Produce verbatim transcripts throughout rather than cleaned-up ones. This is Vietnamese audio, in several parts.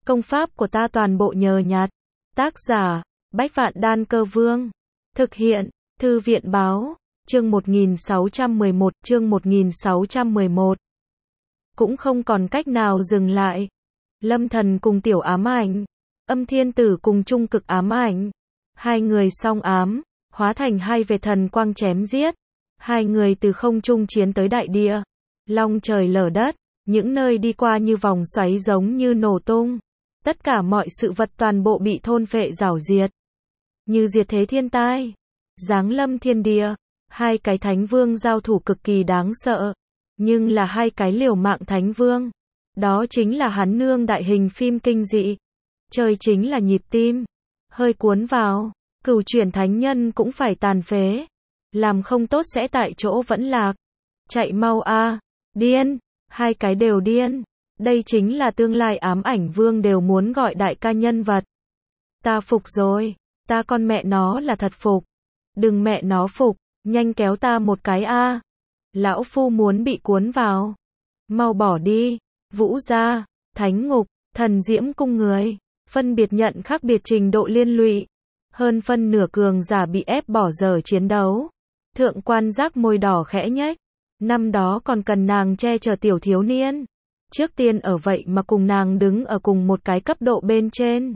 Công pháp của ta toàn bộ nhờ nhặt. Tác giả, Bách Vạn Đan Cơ Vương. Thực hiện, Thư viện Báo, chương một nghìn sáu trăm mười một, chương một nghìn sáu trăm mười một. Cũng không còn cách nào dừng lại. Lâm Thần cùng Tiểu Ám Ảnh, Âm Thiên Tử cùng Trung Cực Ám Ảnh. Hai người song ám, hóa thành hai vệt thần quang chém giết. Hai người từ không trung chiến tới đại địa. Long trời lở đất, những nơi đi qua như vòng xoáy giống như nổ tung. Tất cả mọi sự vật toàn bộ bị thôn phệ rảo diệt. Như diệt thế thiên tai. Giáng lâm thiên địa. Hai cái thánh vương giao thủ cực kỳ đáng sợ. Nhưng là hai cái liều mạng thánh vương. Đó chính là hắn nương đại hình phim kinh dị. Chơi chính là nhịp tim. Hơi cuốn vào. Cửu chuyển thánh nhân cũng phải tàn phế. Làm không tốt sẽ tại chỗ vẫn lạc. Chạy mau a. Điên. Hai cái đều điên. Đây chính là tương lai ám ảnh vương đều muốn gọi đại ca nhân vật. Ta phục rồi. Ta con mẹ nó là thật phục. Đừng mẹ nó phục. Nhanh kéo ta một cái a. Lão phu muốn bị cuốn vào. Mau bỏ đi. Vũ gia, thánh ngục, thần diễm cung người. Phân biệt nhận khác biệt trình độ liên lụy. Hơn phân nửa cường giả bị ép bỏ giờ chiến đấu. Thượng quan giác môi đỏ khẽ nhếch. Năm đó còn cần nàng che chở tiểu thiếu niên. Trước tiên ở vậy mà cùng nàng đứng ở cùng một cái cấp độ bên trên.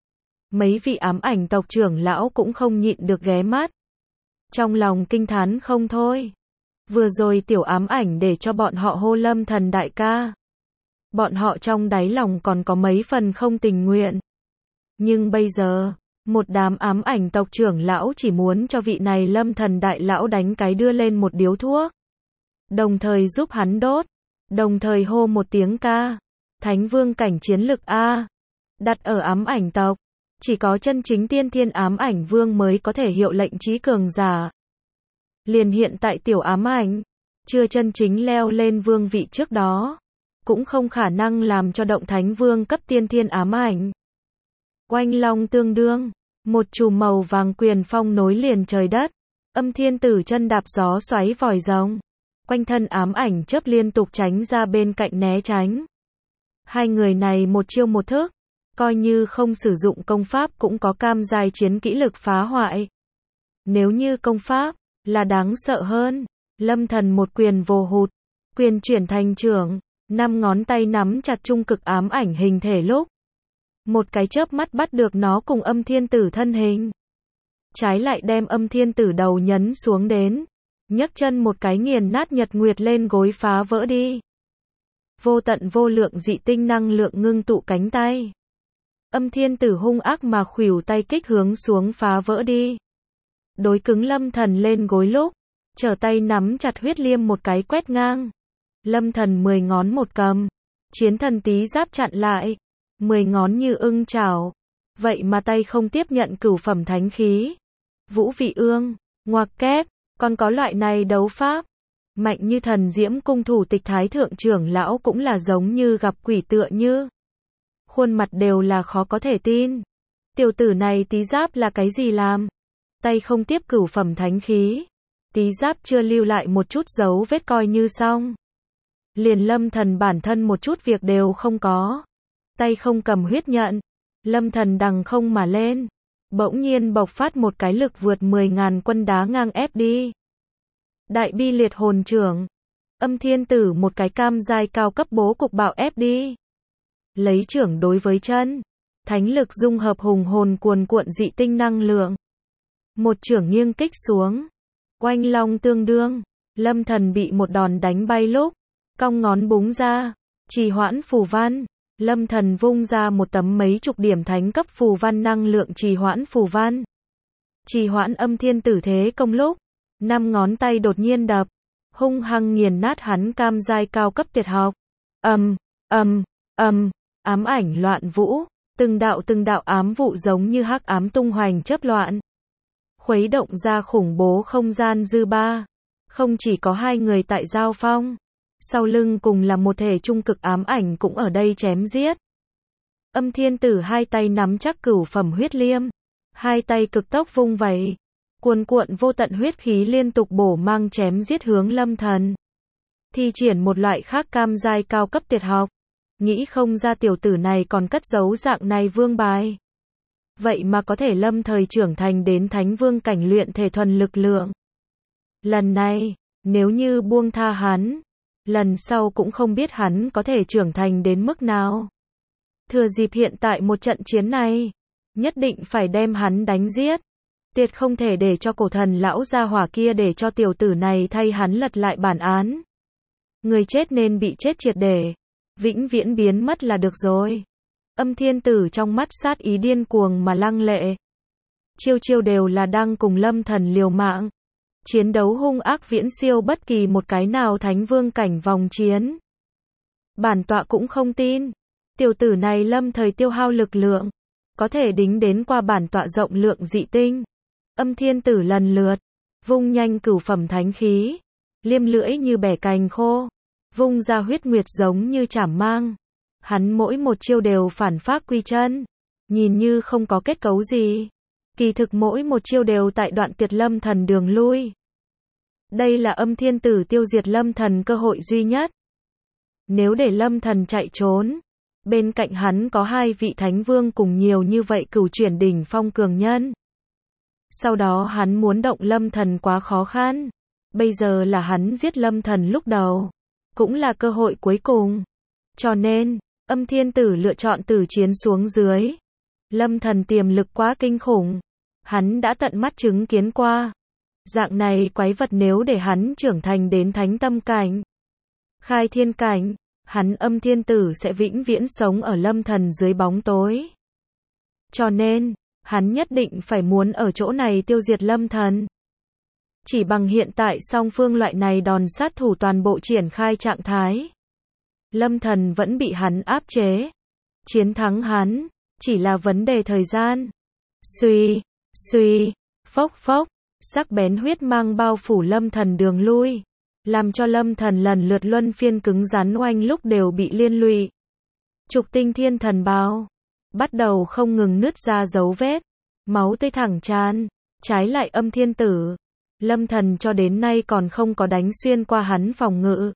Mấy vị ám ảnh tộc trưởng lão cũng không nhịn được ghé mắt. Trong lòng kinh thán không thôi. Vừa rồi tiểu ám ảnh để cho bọn họ hô Lâm Thần đại ca. Bọn họ trong đáy lòng còn có mấy phần không tình nguyện. Nhưng bây giờ, một đám ám ảnh tộc trưởng lão chỉ muốn cho vị này Lâm Thần đại lão đánh cái đưa lên một điếu thuốc. Đồng thời giúp hắn đốt. Đồng thời hô một tiếng ca. Thánh vương cảnh chiến lực A. Đặt ở ám ảnh tộc. Chỉ có chân chính tiên thiên ám ảnh vương mới có thể hiệu lệnh trí cường giả. Liền hiện tại tiểu ám ảnh. Chưa chân chính leo lên vương vị trước đó. Cũng không khả năng làm cho động thánh vương cấp tiên thiên ám ảnh. Oanh long tương đương. Một chùm màu vàng quyền phong nối liền trời đất. Âm thiên tử chân đạp gió xoáy vòi rồng. Quanh thân ám ảnh chớp liên tục tránh ra bên cạnh né tránh. Hai người này một chiêu một thức. Coi như không sử dụng công pháp cũng có cam giai chiến kỹ lực phá hoại. Nếu như công pháp là đáng sợ hơn. Lâm Thần một quyền vồ hụt. Quyền chuyển thành trưởng. Năm ngón tay nắm chặt trung cực ám ảnh hình thể lúc. Một cái chớp mắt bắt được nó cùng âm thiên tử thân hình. Trái lại đem âm thiên tử đầu nhấn xuống đến. Nhấc chân một cái nghiền nát nhật nguyệt lên gối phá vỡ đi. Vô tận vô lượng dị tinh năng lượng ngưng tụ cánh tay. Âm thiên tử hung ác mà khuỷu tay kích hướng xuống phá vỡ đi. Đối cứng Lâm Thần lên gối lúc. Trở tay nắm chặt huyết liêm một cái quét ngang. Lâm Thần mười ngón một cầm. Chiến thần tí giáp chặn lại. Mười ngón như ưng chảo. Vậy mà tay không tiếp nhận cửu phẩm thánh khí. Vũ vị ương. Ngoặc kép. Còn có loại này đấu pháp. Mạnh như thần diễm cung thủ tịch thái thượng trưởng lão cũng là giống như gặp quỷ tựa như. Khuôn mặt đều là khó có thể tin. Tiểu tử này tí giáp là cái gì làm? Tay không tiếp cửu phẩm thánh khí. Tí giáp chưa lưu lại một chút dấu vết coi như xong. Liền Lâm Thần bản thân một chút việc đều không có. Tay không cầm huyết nhận. Lâm Thần đằng không mà lên. Bỗng nhiên bộc phát một cái lực vượt mười ngàn quân đá ngang ép đi. Đại bi liệt hồn trưởng. Âm thiên tử một cái cam giai cao cấp bố cục bạo ép đi. Lấy trưởng đối với chân. Thánh lực dung hợp hùng hồn cuồn cuộn dị tinh năng lượng. Một trưởng nghiêng kích xuống. Oanh long tương đương. Lâm Thần bị một đòn đánh bay lúc. Cong ngón búng ra. Trì hoãn phù văn. Lâm Thần vung ra một tấm mấy chục điểm thánh cấp phù văn năng lượng trì hoãn phù văn. Trì hoãn âm thiên tử thế công lúc. Năm ngón tay đột nhiên đập. Hung hăng nghiền nát hắn cam giai cao cấp tuyệt học. Ầm, ầm, ầm, ám ảnh loạn vũ. Từng đạo từng đạo ám vụ giống như hắc ám tung hoành chớp loạn. Khuấy động ra khủng bố không gian dư ba. Không chỉ có hai người tại giao phong. Sau lưng cùng là một thể trung cực ám ảnh cũng ở đây chém giết. Âm thiên tử hai tay nắm chắc cửu phẩm huyết liêm. Hai tay cực tốc vung vẩy. Cuồn cuộn vô tận huyết khí liên tục bổ mang chém giết hướng Lâm Thần. Thi triển một loại khác cam giai cao cấp tuyệt học. Nghĩ không ra tiểu tử này còn cất giấu dạng này vương bài. Vậy mà có thể lâm thời trưởng thành đến thánh vương cảnh luyện thể thuần lực lượng. Lần này, nếu như buông tha hắn, lần sau cũng không biết hắn có thể trưởng thành đến mức nào. Thừa dịp hiện tại một trận chiến này, nhất định phải đem hắn đánh giết. Tuyệt không thể để cho cổ thần lão gia hỏa kia để cho tiểu tử này thay hắn lật lại bản án. Người chết nên bị chết triệt để, vĩnh viễn biến mất là được rồi. Âm thiên tử trong mắt sát ý điên cuồng mà lăng lệ. Chiêu chiêu đều là đang cùng lâm thần liều mạng. Chiến đấu hung ác viễn siêu bất kỳ một cái nào thánh vương cảnh vòng chiến. Bản tọa cũng không tin. Tiểu tử này lâm thời tiêu hao lực lượng, có thể đính đến qua bản tọa rộng lượng dị tinh. Âm thiên tử lần lượt, vung nhanh cửu phẩm thánh khí, liêm lưỡi như bẻ cành khô, vung ra huyết nguyệt giống như chảm mang. Hắn mỗi một chiêu đều phản phác quy chân, nhìn như không có kết cấu gì. Kỳ thực mỗi một chiêu đều tại đoạn tuyệt lâm thần đường lui. Đây là âm thiên tử tiêu diệt lâm thần cơ hội duy nhất. Nếu để lâm thần chạy trốn, bên cạnh hắn có hai vị thánh vương cùng nhiều như vậy cửu chuyển đỉnh phong cường nhân. Sau đó hắn muốn động lâm thần quá khó khăn. Bây giờ là hắn giết lâm thần lúc đầu, cũng là cơ hội cuối cùng. Cho nên, âm thiên tử lựa chọn tử chiến xuống dưới. Lâm thần tiềm lực quá kinh khủng. Hắn đã tận mắt chứng kiến qua. Dạng này quái vật nếu để hắn trưởng thành đến thánh tâm cảnh, khai thiên cảnh, hắn âm thiên tử sẽ vĩnh viễn sống ở lâm thần dưới bóng tối. Cho nên, hắn nhất định phải muốn ở chỗ này tiêu diệt lâm thần. Chỉ bằng hiện tại song phương loại này đòn sát thủ toàn bộ triển khai trạng thái, lâm thần vẫn bị hắn áp chế. Chiến thắng hắn, chỉ là vấn đề thời gian. Suy, suy, phốc phốc, sắc bén huyết mang bao phủ lâm thần đường lui, làm cho lâm thần lần lượt luân phiên cứng rắn oanh lúc đều bị liên lụy. Trục tinh thiên thần bào bắt đầu không ngừng nứt ra dấu vết, máu tươi thẳng tràn. Trái lại âm thiên tử, lâm thần cho đến nay còn không có đánh xuyên qua hắn phòng ngự,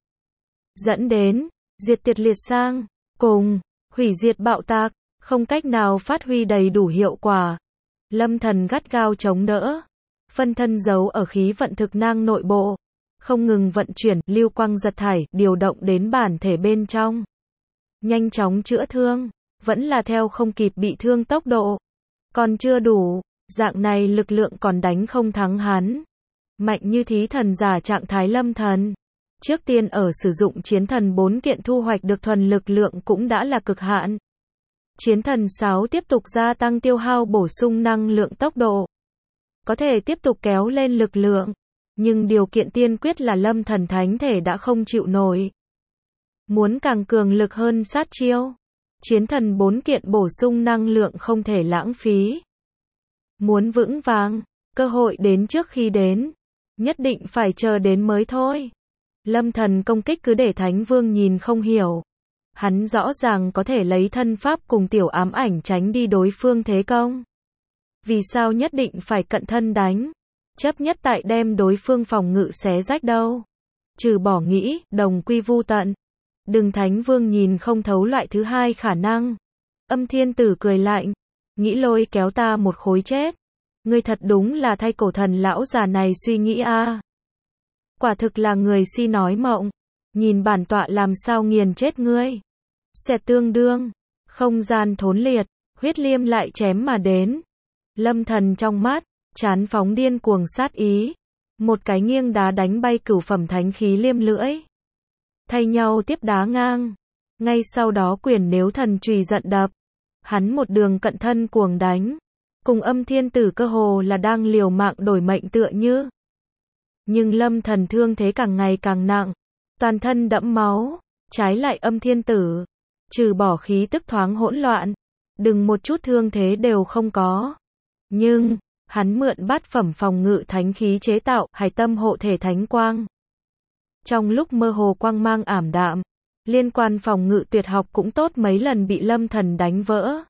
dẫn đến diệt tiệt liệt sang cùng hủy diệt bạo tạc, không cách nào phát huy đầy đủ hiệu quả. Lâm thần gắt gao chống đỡ, phân thân giấu ở khí vận thực năng nội bộ, không ngừng vận chuyển lưu quang giật thải, điều động đến bản thể bên trong, nhanh chóng chữa thương, vẫn là theo không kịp bị thương tốc độ, còn chưa đủ, dạng này lực lượng còn đánh không thắng hắn. Mạnh như thí thần giả trạng thái lâm thần, trước tiên ở sử dụng chiến thần bốn kiện thu hoạch được thuần lực lượng cũng đã là cực hạn. Chiến thần sáu tiếp tục gia tăng tiêu hao bổ sung năng lượng tốc độ, có thể tiếp tục kéo lên lực lượng, nhưng điều kiện tiên quyết là lâm thần thánh thể đã không chịu nổi. Muốn càng cường lực hơn sát chiêu, chiến thần bốn kiện bổ sung năng lượng không thể lãng phí. Muốn vững vàng, cơ hội đến trước khi đến, nhất định phải chờ đến mới thôi. Lâm thần công kích cứ để thánh vương nhìn không hiểu. Hắn rõ ràng có thể lấy thân pháp cùng tiểu ám ảnh tránh đi đối phương thế công. Vì sao nhất định phải cận thân đánh? Chấp nhất tại đem đối phương phòng ngự xé rách đâu? Trừ bỏ nghĩ, đồng quy vu tận. Đừng thánh vương nhìn không thấu loại thứ hai khả năng. Âm thiên tử cười lạnh. Nghĩ lôi kéo ta một khối chết. Ngươi thật đúng là thay cổ thần lão già này suy nghĩ a. À. Quả thực là người si nói mộng. Nhìn bản tọa làm sao nghiền chết ngươi. Xẹt tương đương, không gian thốn liệt, huyết liêm lại chém mà đến. Lâm thần trong mắt, chán phóng điên cuồng sát ý. Một cái nghiêng đá đánh bay cửu phẩm thánh khí liêm lưỡi. Thay nhau tiếp đá ngang. Ngay sau đó quyền nếu thần chùy giận đập. Hắn một đường cận thân cuồng đánh. Cùng âm thiên tử cơ hồ là đang liều mạng đổi mệnh tựa như. Nhưng lâm thần thương thế càng ngày càng nặng. Toàn thân đẫm máu. Trái lại âm thiên tử, trừ bỏ khí tức thoáng hỗn loạn, đừng một chút thương thế đều không có. Nhưng, hắn mượn bát phẩm phòng ngự thánh khí chế tạo hải tâm hộ thể thánh quang. Trong lúc mơ hồ quang mang ảm đạm, liên quan phòng ngự tuyệt học cũng tốt mấy lần bị lâm thần đánh vỡ.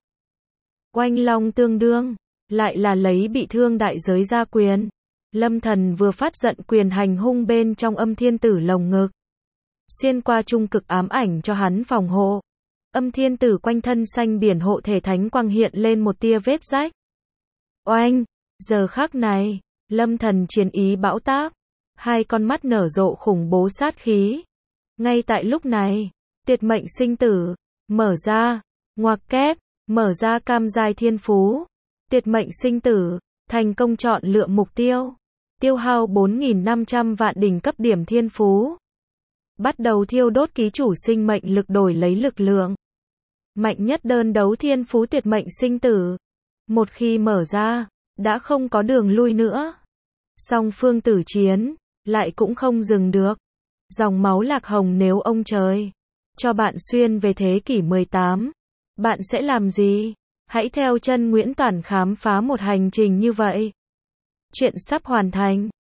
Oanh long tương đương, lại là lấy bị thương đại giới ra quyền. Lâm thần vừa phát giận quyền hành hung bên trong âm thiên tử lồng ngực. Xuyên qua trung cực ám ảnh cho hắn phòng hộ. Âm thiên tử quanh thân xanh biển hộ thể thánh quang hiện lên một tia vết rách. Oanh! Giờ khắc này, lâm thần chiến ý bão táp. Hai con mắt nở rộ khủng bố sát khí. Ngay tại lúc này, tuyệt mệnh sinh tử, mở ra, ngoặc kép, mở ra cam giai thiên phú. Tuyệt mệnh sinh tử, thành công chọn lựa mục tiêu. Tiêu hao bốn nghìn năm trăm vạn đỉnh cấp điểm thiên phú. Bắt đầu thiêu đốt ký chủ sinh mệnh lực đổi lấy lực lượng. Mạnh nhất đơn đấu thiên phú tuyệt mệnh sinh tử. Một khi mở ra, đã không có đường lui nữa. Song phương tử chiến, lại cũng không dừng được. Dòng máu lạc hồng nếu ông trời cho bạn xuyên về thế kỷ mười tám, bạn sẽ làm gì? Hãy theo chân Nguyễn Toản khám phá một hành trình như vậy. Chuyện sắp hoàn thành.